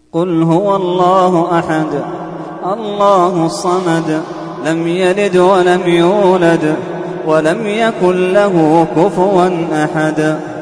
قل هو الله أحد الله الصمد لم يلد ولم يولد ولم يكن له كفوا أحد.